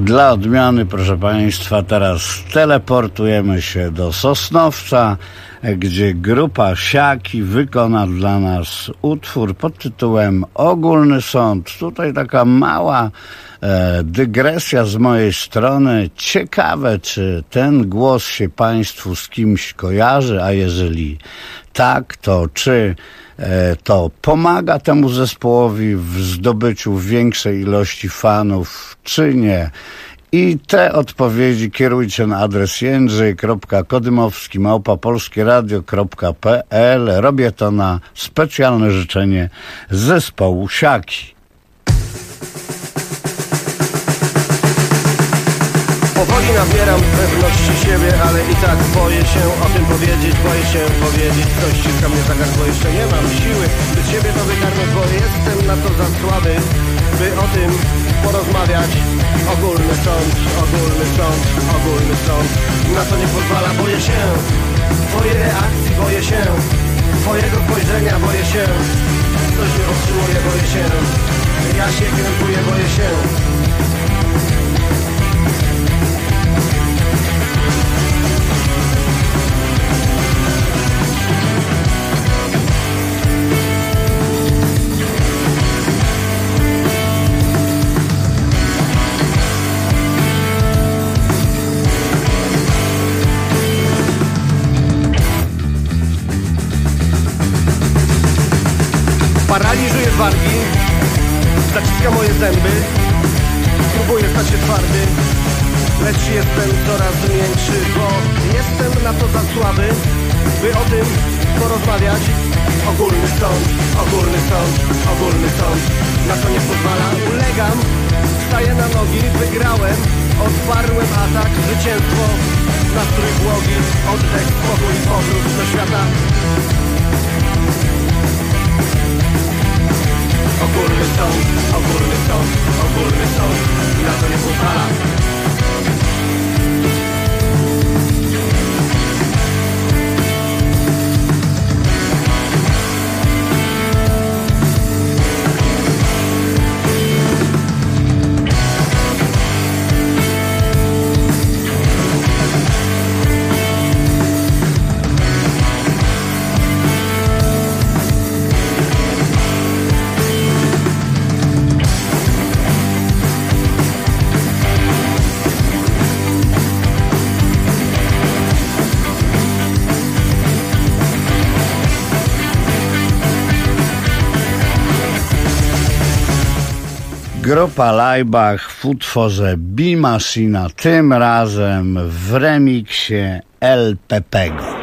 Dla odmiany, proszę Państwa, teraz teleportujemy się do Sosnowca, gdzie grupa Siaki wykona dla nas utwór pod tytułem Ogólny Sąd. Tutaj taka mała dygresja z mojej strony. Ciekawe, czy ten głos się Państwu z kimś kojarzy, a jeżeli tak, to czy to pomaga temu zespołowi w zdobyciu większej ilości fanów, czy nie? I te odpowiedzi kierujcie na adres jędrzej.kodymowski@polskieradio.pl. Robię to na specjalne życzenie zespołu Siaki. Powoli nabieram pewności siebie, ale i tak boję się o tym powiedzieć, Ktoś ściska mnie za gardło, jeszcze nie mam siły, by z siebie to wygarnąć, bo jestem na to za słaby, by o tym porozmawiać. Ogólny sąd, na to nie pozwala, boję się twojej reakcji, boję się twojego spojrzenia, boję się ktoś mnie powstrzymuje, boję się ja się krępuję, boję się. Paraliżuję wargi, zaciska moje zęby, próbuję stać się twardy, lecz jestem coraz miększy, bo jestem na to za słaby, by o tym porozmawiać. Ogólny sąd, na to nie pozwala, ulegam, wstaję na nogi, wygrałem, odparłem atak, zwycięstwo, nastrój błogi, oddech, spokój, powrót do świata. Ogólny sąd, na to nie pozwala. Grupa Laibach w utworze Bimashina, tym razem w remiksie El Pepego.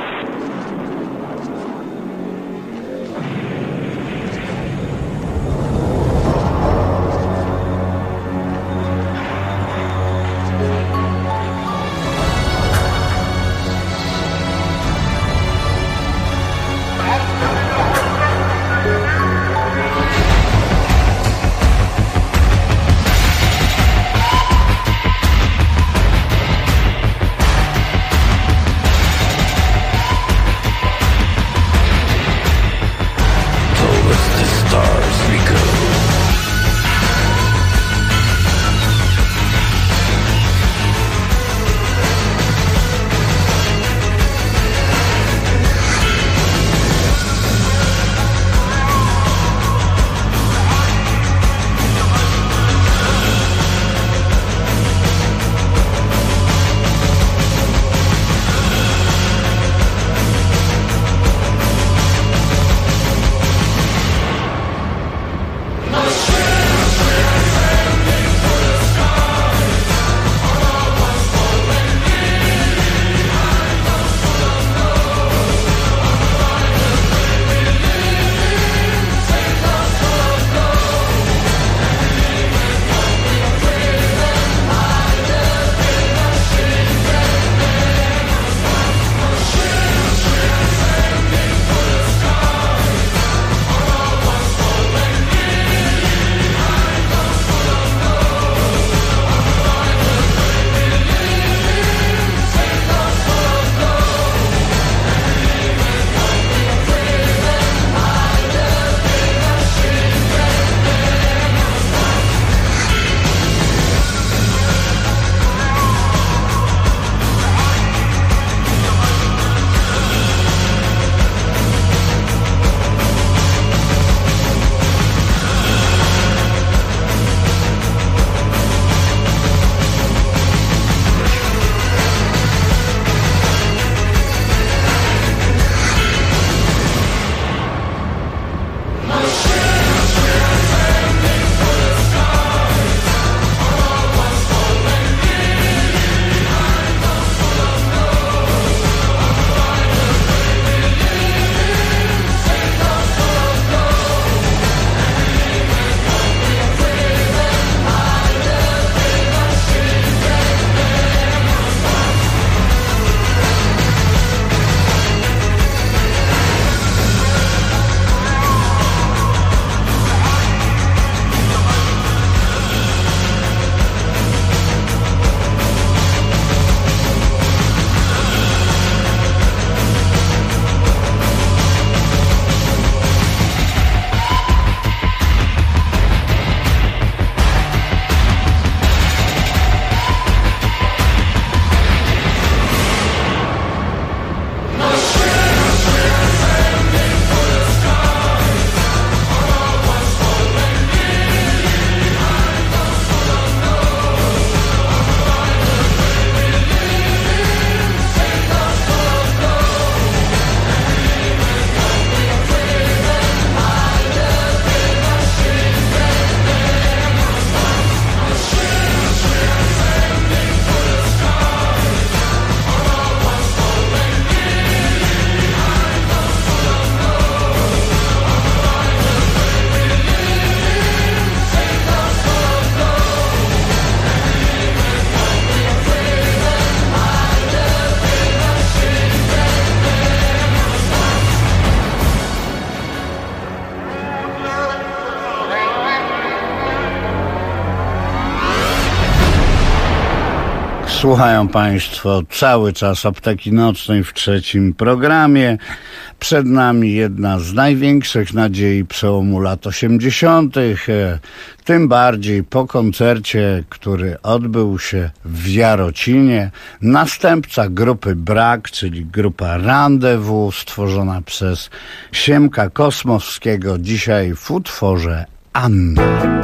Słuchają Państwo cały czas Apteki Nocnej w trzecim programie. Przed nami jedna z największych nadziei przełomu lat 80., tym bardziej po koncercie, który odbył się w Jarocinie. Następca grupy Brak, czyli grupa Rendezvous, stworzona przez Siemka Kosmowskiego, dzisiaj w utworze Anna.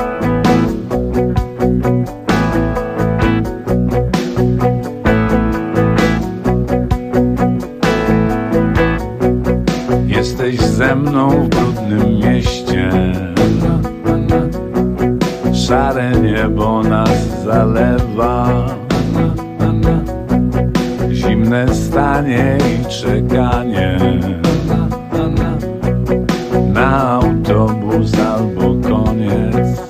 Jesteś ze mną w brudnym mieście, szare niebo nas zalewa, zimne stanie i czekanie na autobus albo koniec.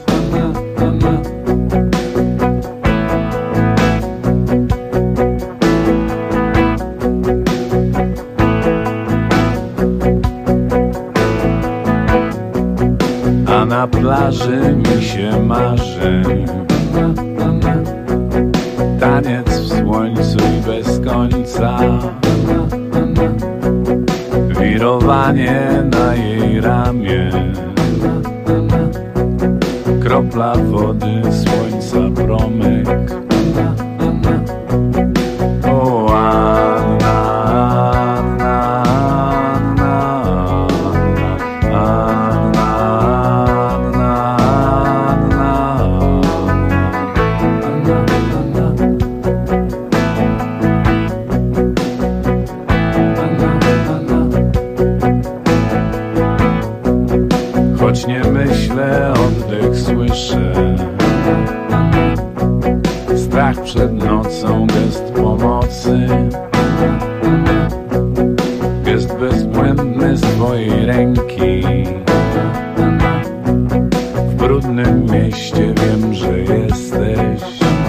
A na plaży mi się marzy taniec w słońcu i bez końca, wirowanie na jej ramię, kropla wody, słońca promyk. O Anna, Anna, choć nie myślę, oddech słyszę, strach przed nocą, gest pomocy, gest bezbłędny z twojej ręki. W brudnym mieście wiem, że jesteś.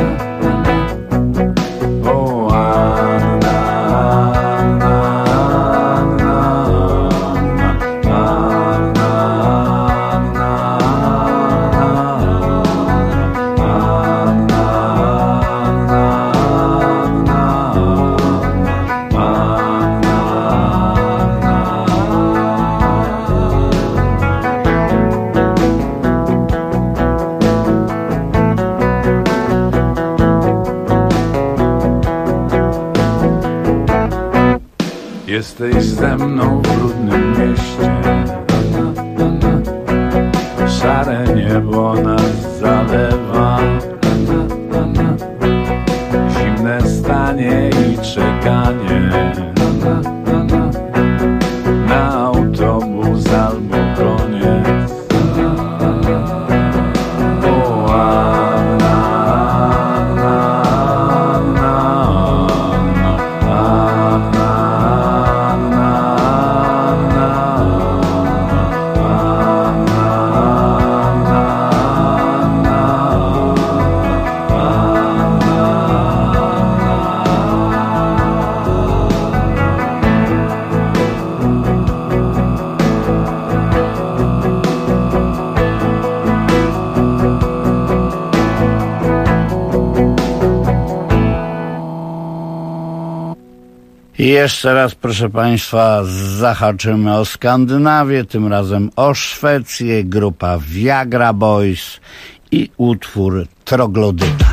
O Anna, Anna, jesteś ze mną w brudnym mieście, szare niebo nas zalewa, zimne stanie i czekanie na autobus albo koniec. O Anna, I jeszcze raz, proszę Państwa, zahaczymy o Skandynawię, tym razem o Szwecję, grupa Viagra Boys i utwór Troglodyta.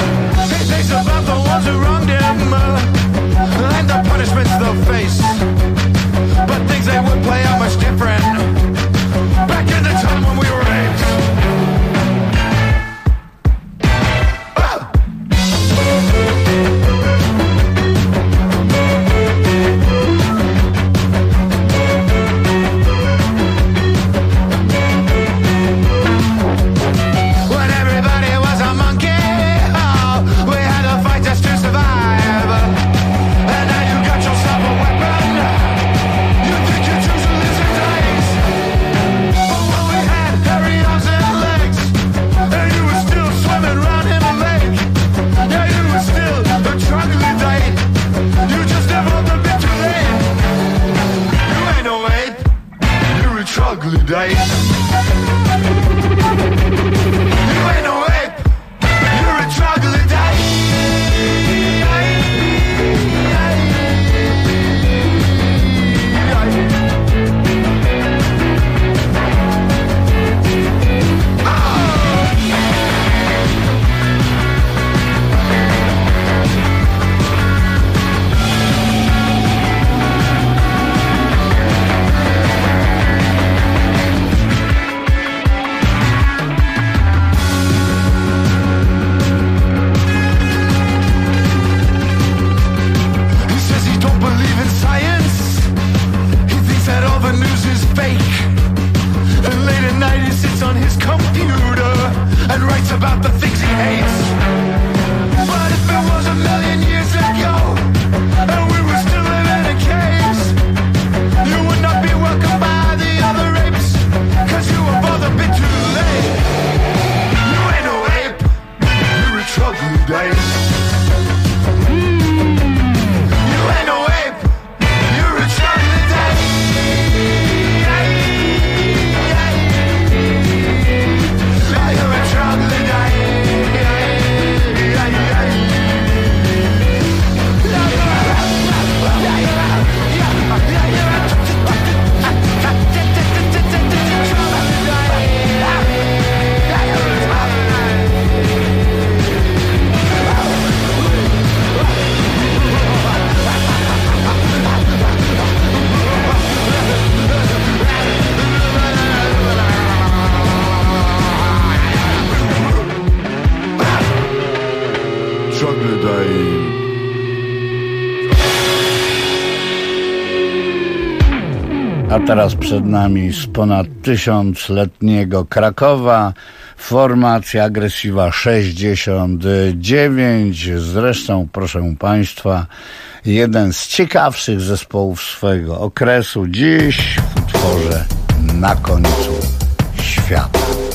About the ones who wronged him and the punishments they'll face. A teraz przed nami z ponad 1000-letniego Krakowa formacja Aggressiva 69. Zresztą, proszę Państwa, jeden z ciekawszych zespołów swojego okresu. Dziś w utworze Na końcu świata.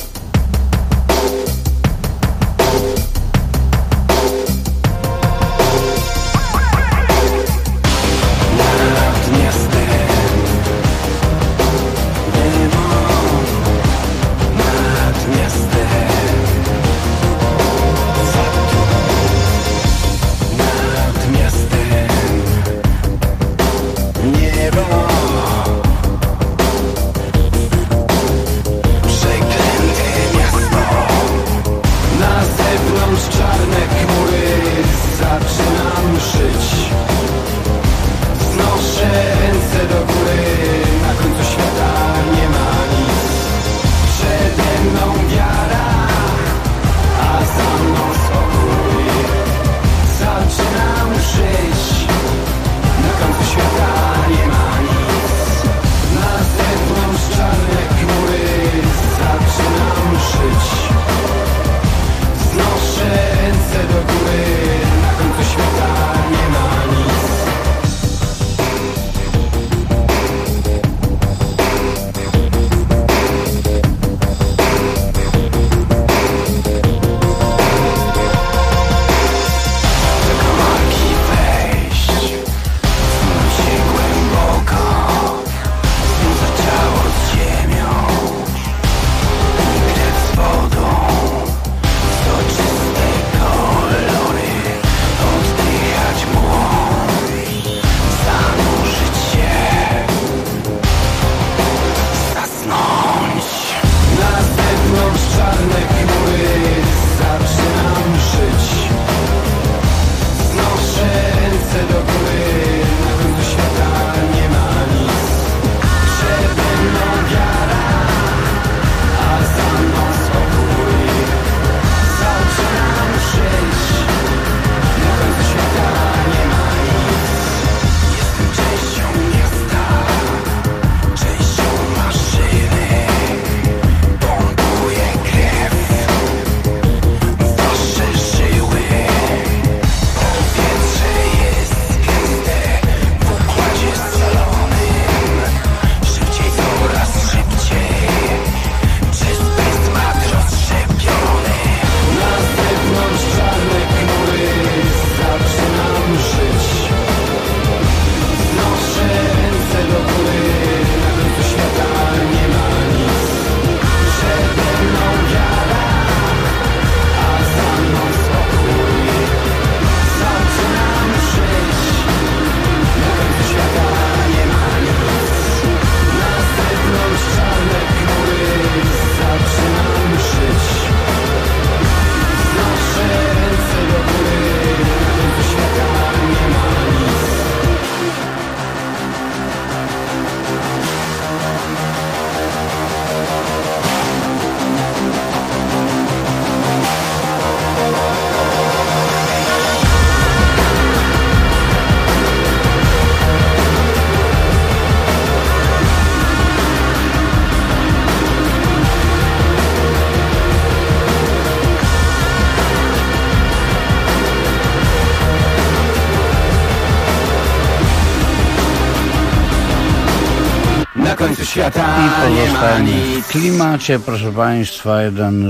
Na końcu świata I pozostajemy w klimacie, proszę Państwa, jeden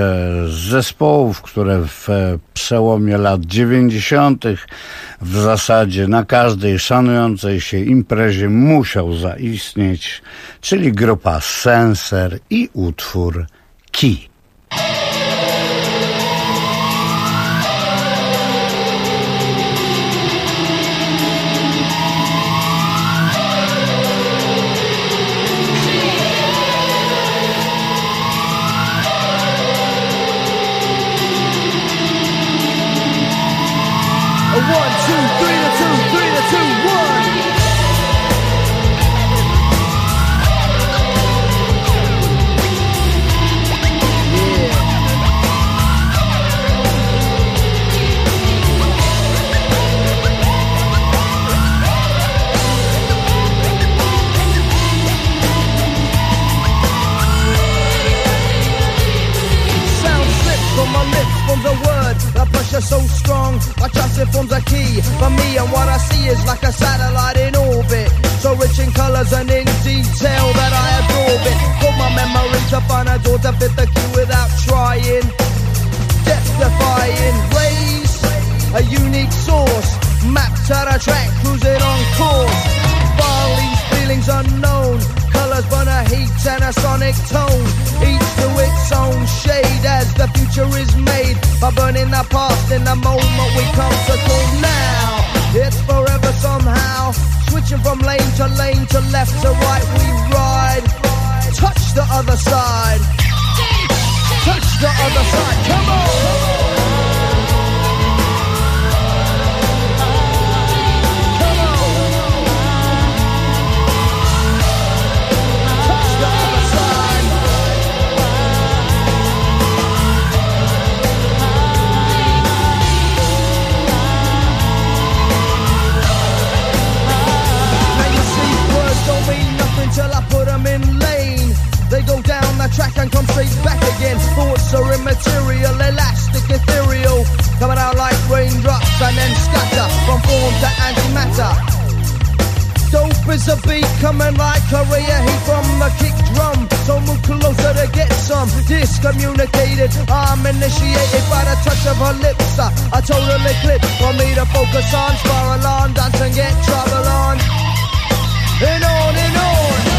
z zespołów, które w przełomie lat 90. w zasadzie na każdej szanującej się imprezie musiał zaistnieć, czyli grupa Senser i utwór Key. the word, the pressure so strong, my trust it forms a key for me, and what I see is like a satellite in orbit, so rich in colours and in detail that I absorb it. Put my memory to find a door to fit the key without trying. Death-defying rays, a unique source, mapped to the track, cruising on course. Barley's feelings unknown, colours burn a heat and a sonic tone, each to its own shade as the future is made by burning the past in the moment we come to call now. It's forever somehow, switching from lane to left to right we ride. Touch the other side, touch the other side, come on! Till I put them in lane, they go down the track and come straight back again. Thoughts are immaterial, elastic, ethereal, coming out like raindrops and then scatter from form to antimatter. Dope is a beat coming like career heat from the kick drum, so move closer to get some. Discommunicated, I'm initiated by the touch of her lips, a total eclipse for me to focus on. Spiral on, dance and get trouble on, and on and on.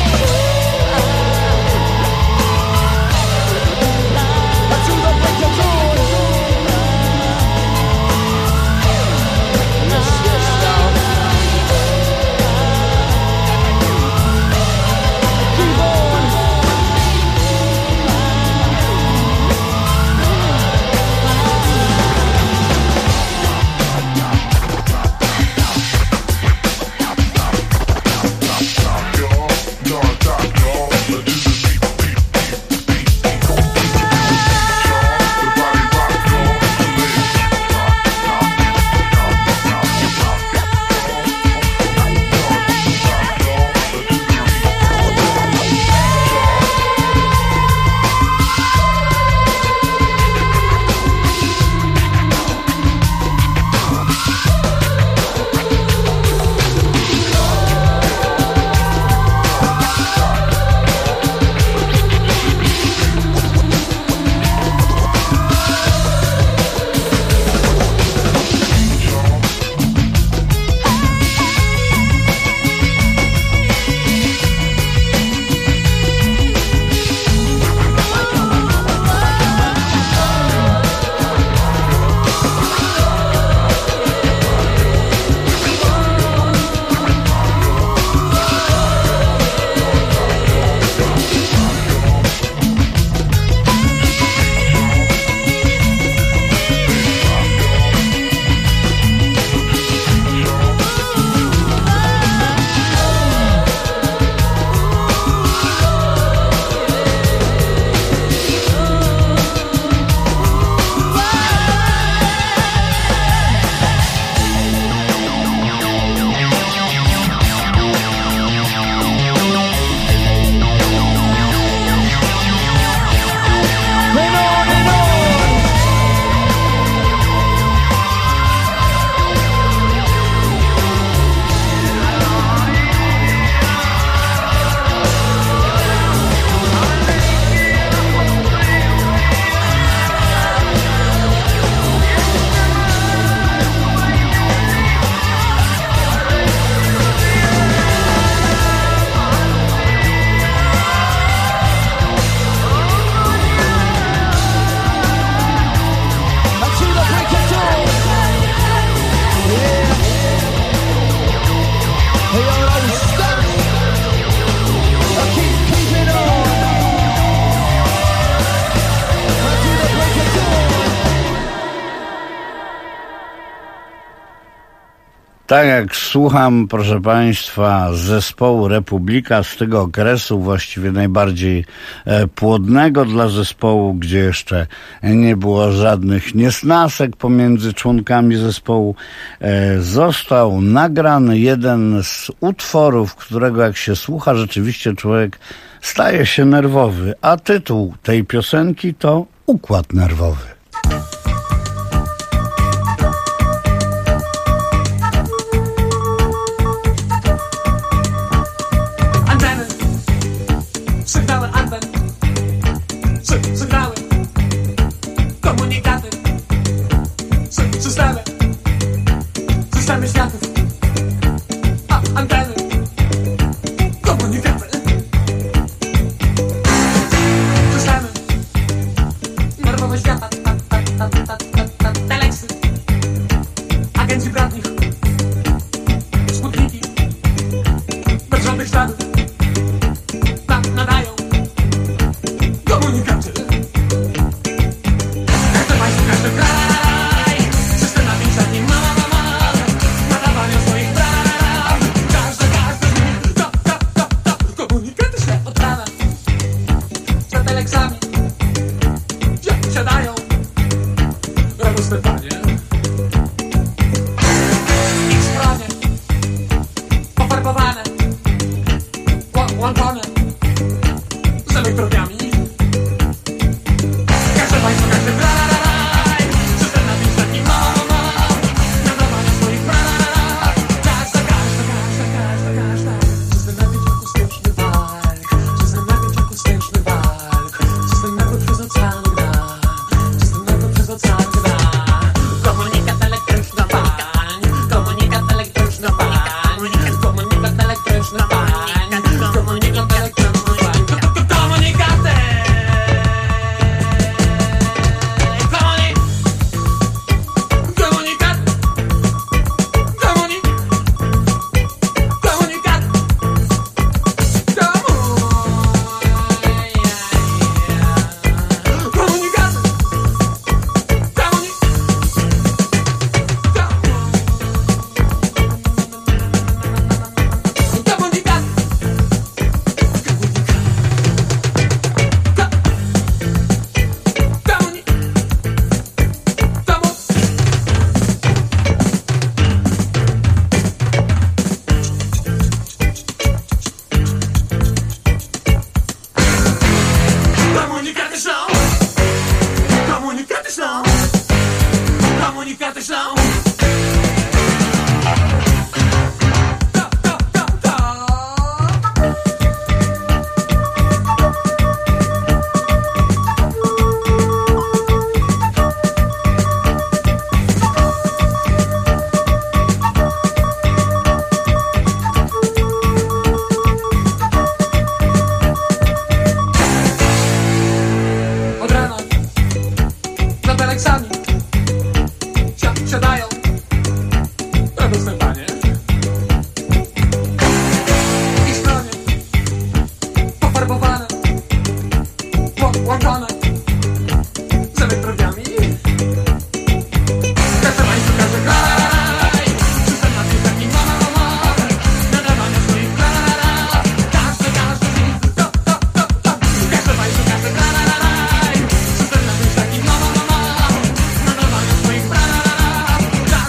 Tak jak słucham, proszę Państwa, zespołu Republika z tego okresu, właściwie najbardziej płodnego dla zespołu, gdzie jeszcze nie było żadnych niesnasek pomiędzy członkami zespołu, został nagrany jeden z utworów, którego jak się słucha, rzeczywiście człowiek staje się nerwowy, a tytuł tej piosenki to Układ nerwowy. całego świata. Teleksy, agencji bratnich, Sputniki, bez żadnych śladów nadają komunikaty. Każde państwo, każdy kraj, system napięcia ma nadawania swoich praw. Każdy komunikaty się odprawia. Za teleksami siadają radosne panie. Ich stronie pofarbowane, łączone z elektrodiami. Każde państwo, każdy kraj, system napięcia ma nadawania swoich praw. Każda system napięć akustyczny walk, system napięć akustyczny walk, system napięć przez ocean gra, system napięć przez ocean gra. Komunikat elektryczny pań, komunikat elektryczny pań, komunikat elektryczny pań, komunikat elektryczny pań. Komunikaty! Komunikat! Komunikaty są! Komunikaty są! Komunikaty są! Od rana za teleksami siadają radosne panie. Ich stronie pofarbowane, łączone z elektrodiami. Każde państwo, każdy kraj, system napięcia ma nadawania swoich praw. Każde państwo, każdy kraj, system napięcia ma nadawania swoich praw.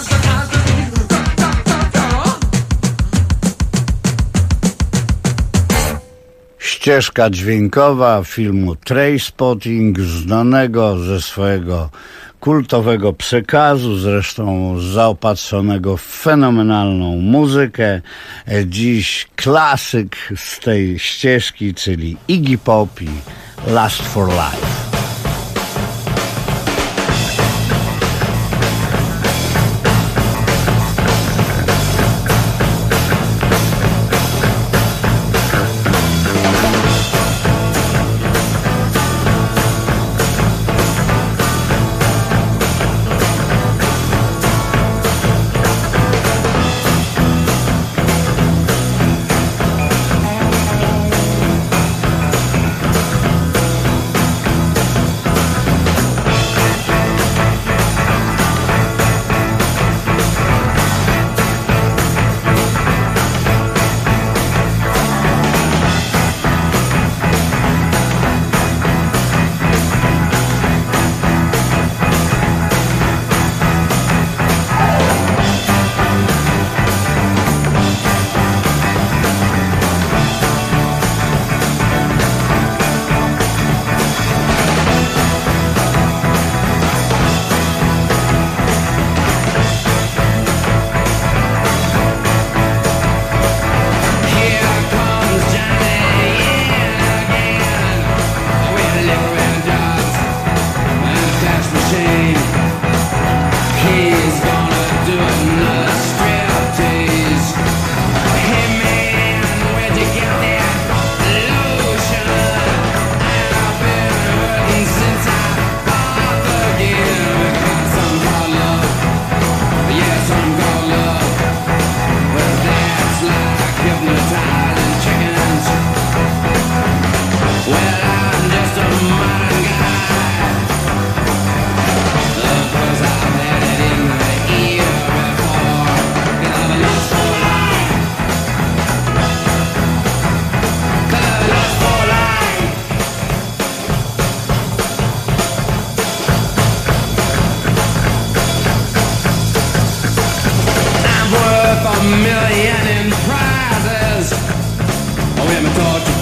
Ścieżka dźwiękowa filmu Trainspotting, znanego ze swojego kultowego przekazu, zresztą zaopatrzonego w fenomenalną muzykę. Dziś klasyk z tej ścieżki, czyli Iggy Pop i Last for Life.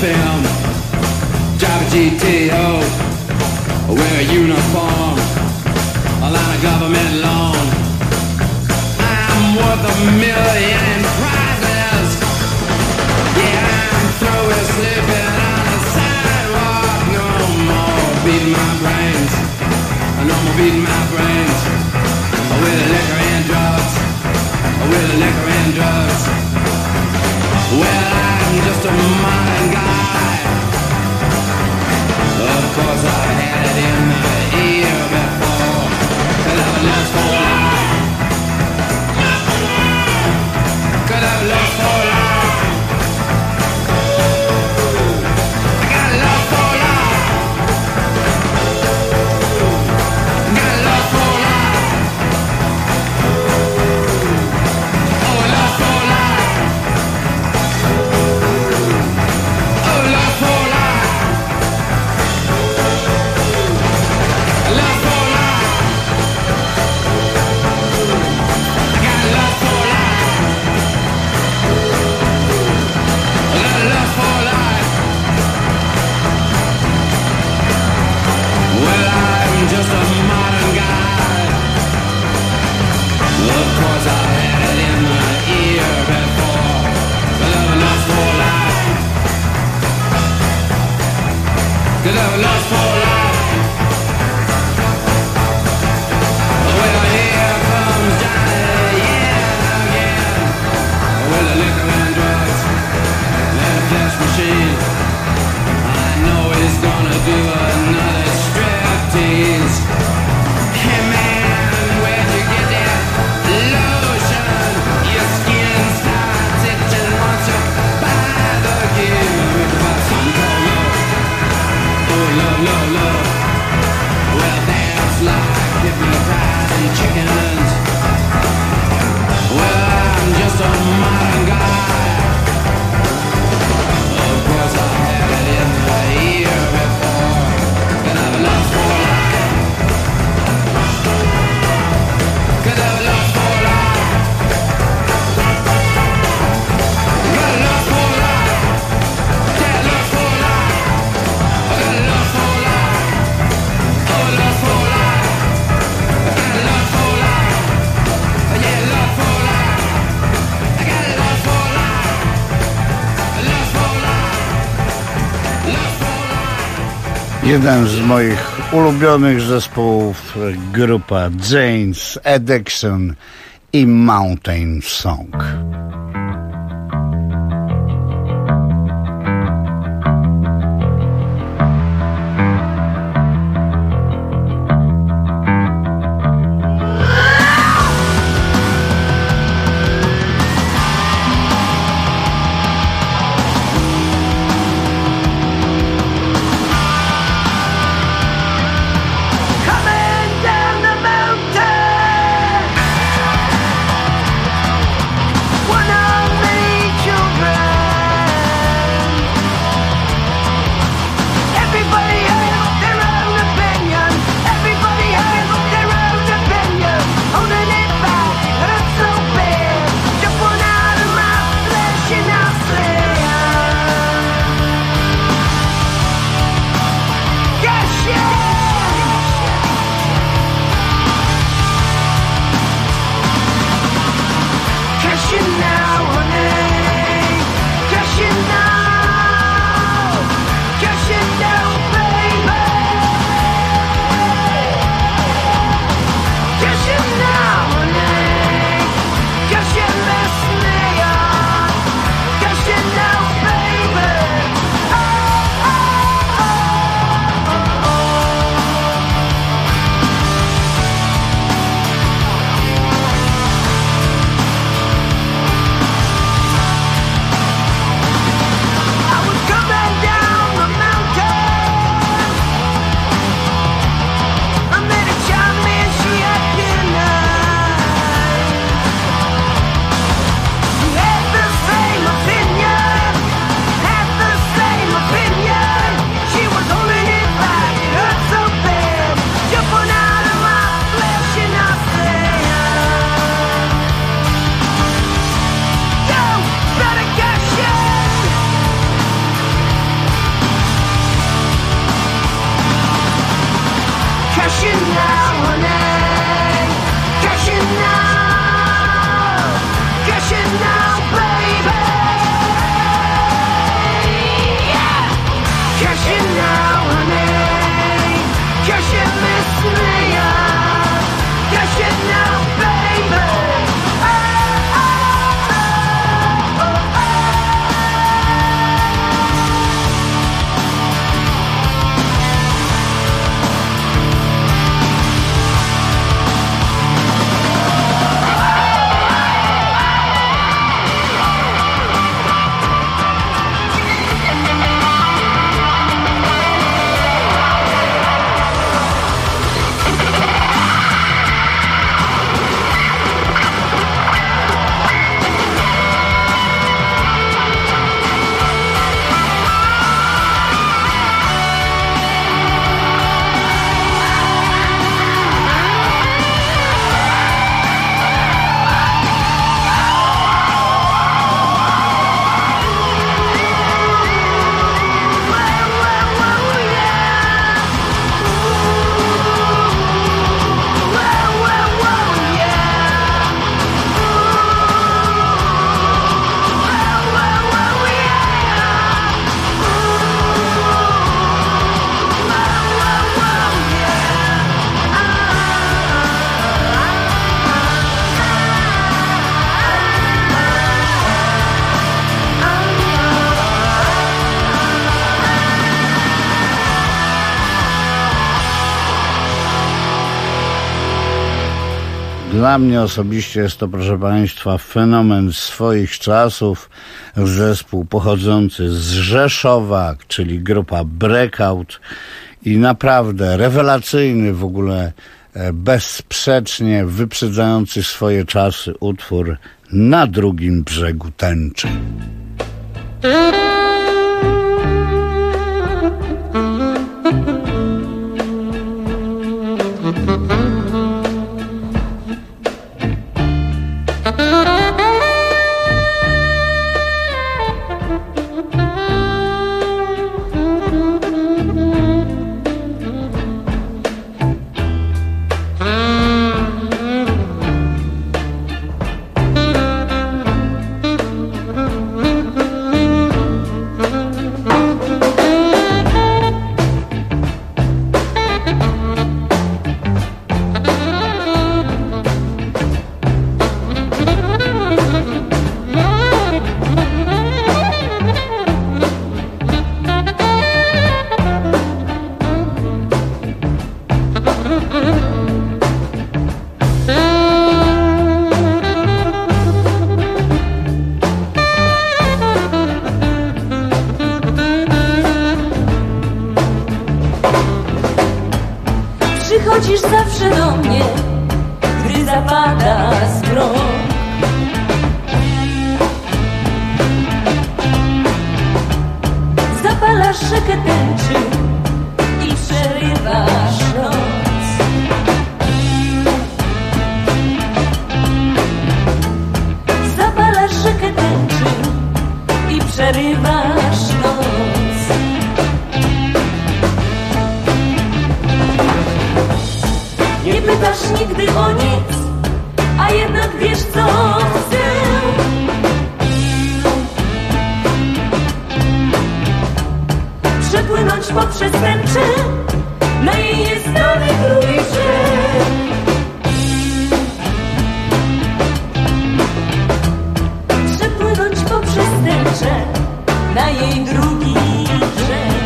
film. Drive a GTO, wear a uniform, a line of government loan. I'm worth $1 million prizes. Yeah, I'm through with sleeping on the sidewalk. No more beating my brains. No more beating my brains. With liquor and drugs. With liquor and drugs. Well, I'm just a modern guy. Of course I had it in the ear before. Could have lost for life. Could have lost for life. I got lost for life. Got lost for life. Oh, lost for life. Oh, lost for life. Lost for life. I got lost for life. I got lost for life. Well, I'm just a modern guy. Of course I had it in my ear before. But I'm lost for life. Cause I'm lost for life. Well, here comes Johnny, yeah, again. With a liquor and drugs and a flesh machine. I know he's gonna do another striptease. Hey man, where'd you get that lotion? Your skin starts itching once you buy the gear. About some called love. Oh, love, love, love. Well, that's like hypnotizing chickens. Well, I'm just a modern guy. Of course I had it in the ear before. Could have lost for life. Could have lost for life. Got lost for life. Yeah, lost for life. I got lost for life. Oh, lost for life. I got lost for life. Yeah, lost for life. I got lost for life. Lost for life. Lost for life. Jeden z moich ulubionych zespołów, grupa Jane's Addiction i Mountain Song. Coming down the mountain, one Dla mnie osobiście jest to, proszę Państwa, fenomen swoich czasów. Zespół pochodzący z Rzeszowa, czyli grupa Breakout i naprawdę rewelacyjny, w ogóle bezsprzecznie wyprzedzający swoje czasy utwór Na drugim brzegu tęczy. Przychodzisz zawsze do mnie, gdy zapada zmrok. Zapalasz rzekę tęczy i przerywasz noc. Zapalasz rzekę tęczy i przerywasz noc. Nie pytasz nigdy o nic, a jednak wiesz, co chcę. Przepłynąć poprzez tęczę na jej nieznany drugi brzeg. Przepłynąć poprzez tęczę na jej drugi brzeg.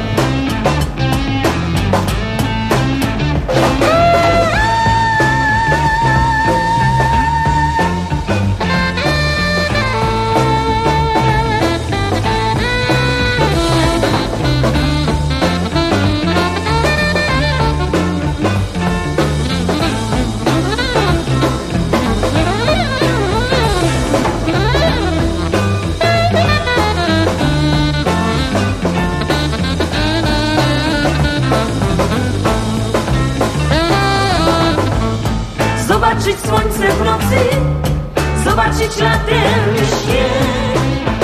Zobaczyć słońce w nocy, zobaczyć latem śnieg.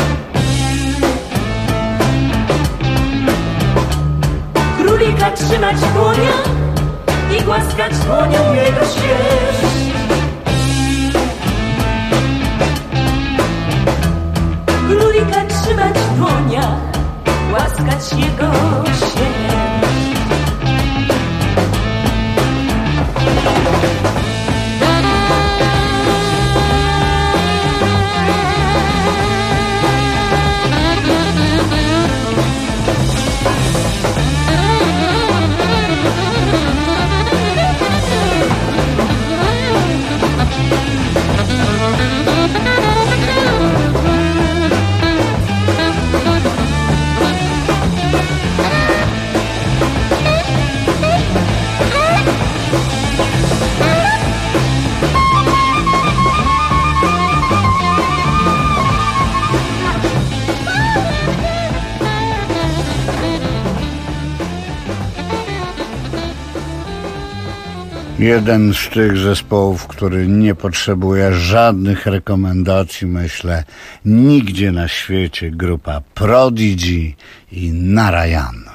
Królika trzymać w dłoniach i głaskać dłonią jego sierść. Królika trzymać w dłoniach, głaskać jego sierść. Jeden z tych zespołów, który nie potrzebuje żadnych rekomendacji, myślę, nigdzie na świecie, grupa Prodigy i Narayan.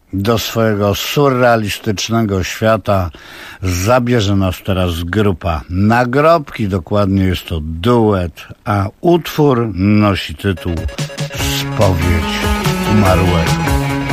Do swojego surrealistycznego świata zabierze nas teraz grupa Nagrobki, dokładnie jest to duet, a utwór nosi tytuł Spowiedź umarłego.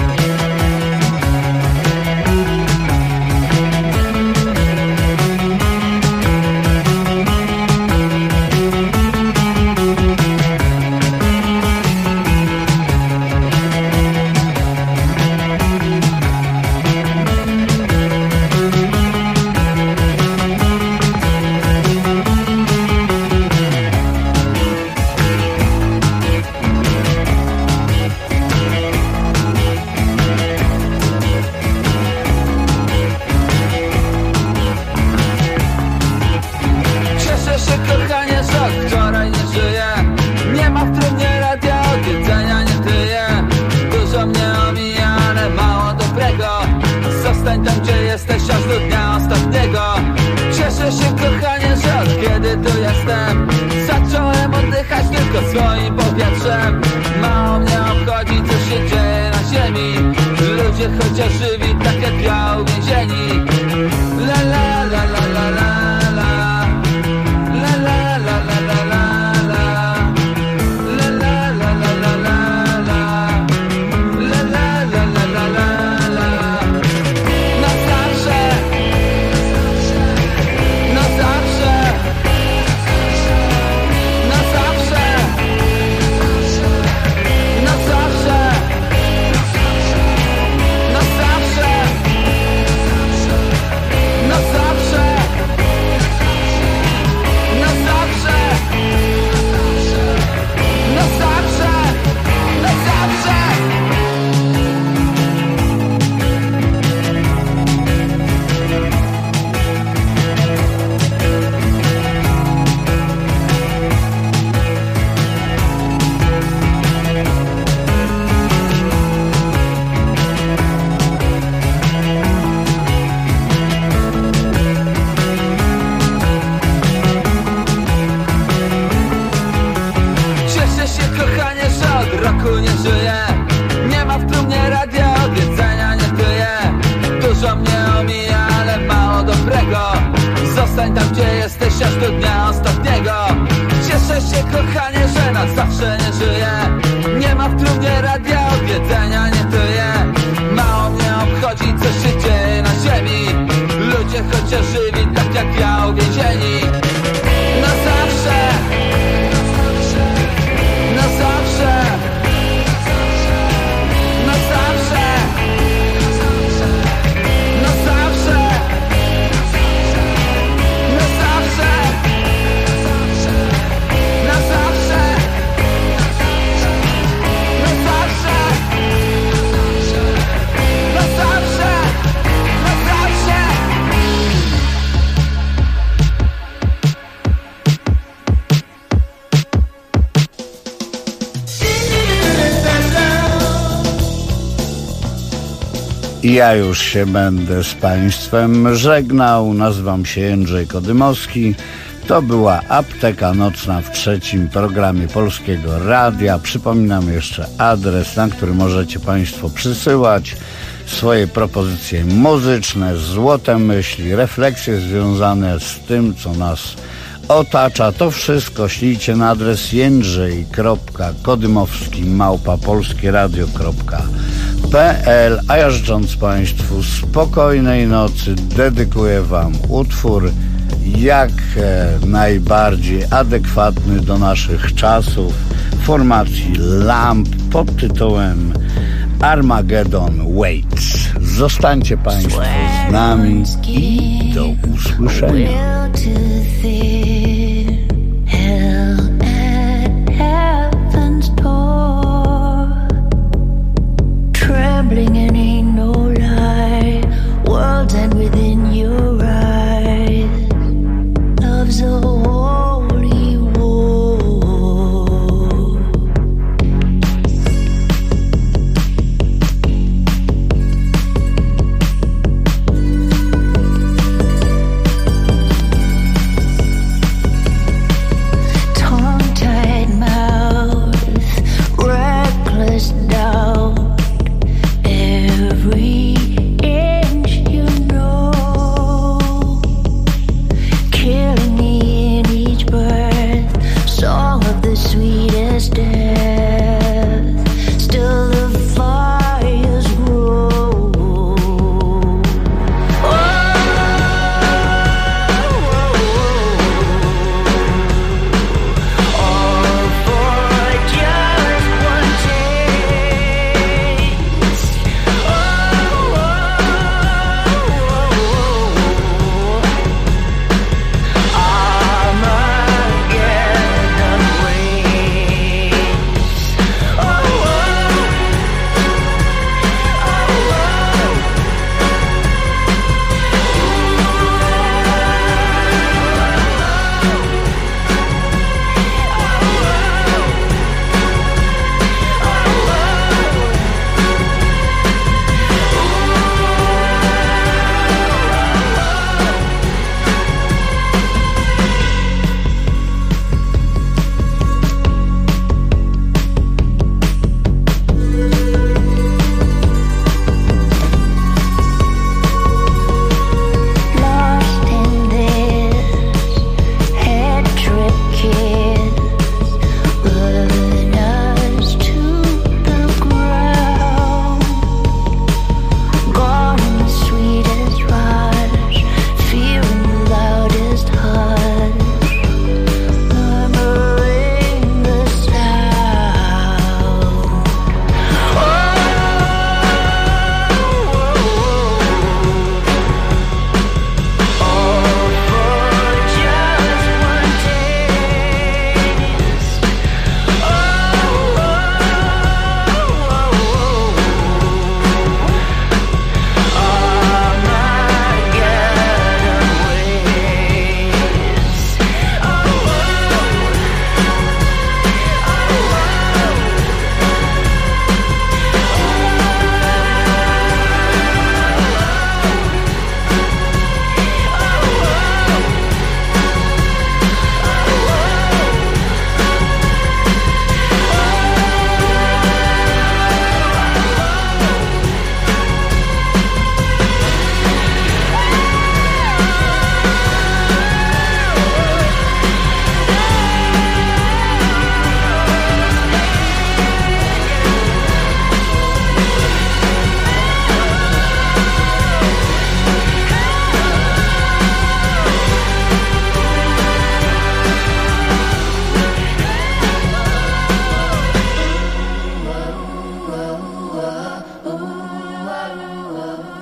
Ja już się będę z Państwem żegnał. Nazywam się Jędrzej Kodymowski. To była Apteka Nocna w trzecim programie Polskiego Radia. Przypominam jeszcze adres, na który możecie Państwo przysyłać swoje propozycje muzyczne, złote myśli, refleksje związane z tym, co nas otacza. To wszystko ślijcie na adres jędrzej.kodymowski@polskieradio.pl. A ja życząc Państwu spokojnej nocy, dedykuję Wam utwór jak najbardziej adekwatny do naszych czasów formacji Lamp pod tytułem Armageddon Waits. Zostańcie Państwo z nami i do usłyszenia. Trembling and ain't no lie, worlds end within your eyes. Love's a holy war. Tongue-tied mouth, reckless doubt.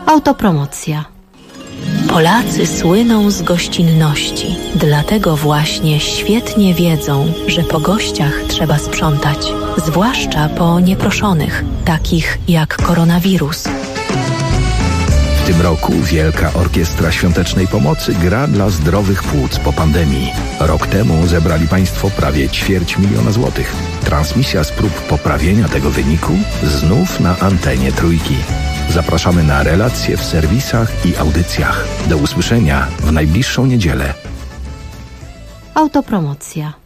Autopromocja. Polacy słyną z gościnności, dlatego właśnie świetnie wiedzą, że po gościach trzeba sprzątać, zwłaszcza po nieproszonych, takich jak koronawirus. W tym roku Wielka Orkiestra Świątecznej Pomocy gra dla zdrowych płuc po pandemii. Rok temu zebrali Państwo prawie 250 000 złotych. Transmisja z prób poprawienia tego wyniku znów na antenie Trójki. Zapraszamy na relacje w serwisach i audycjach. Do usłyszenia w najbliższą niedzielę. Autopromocja.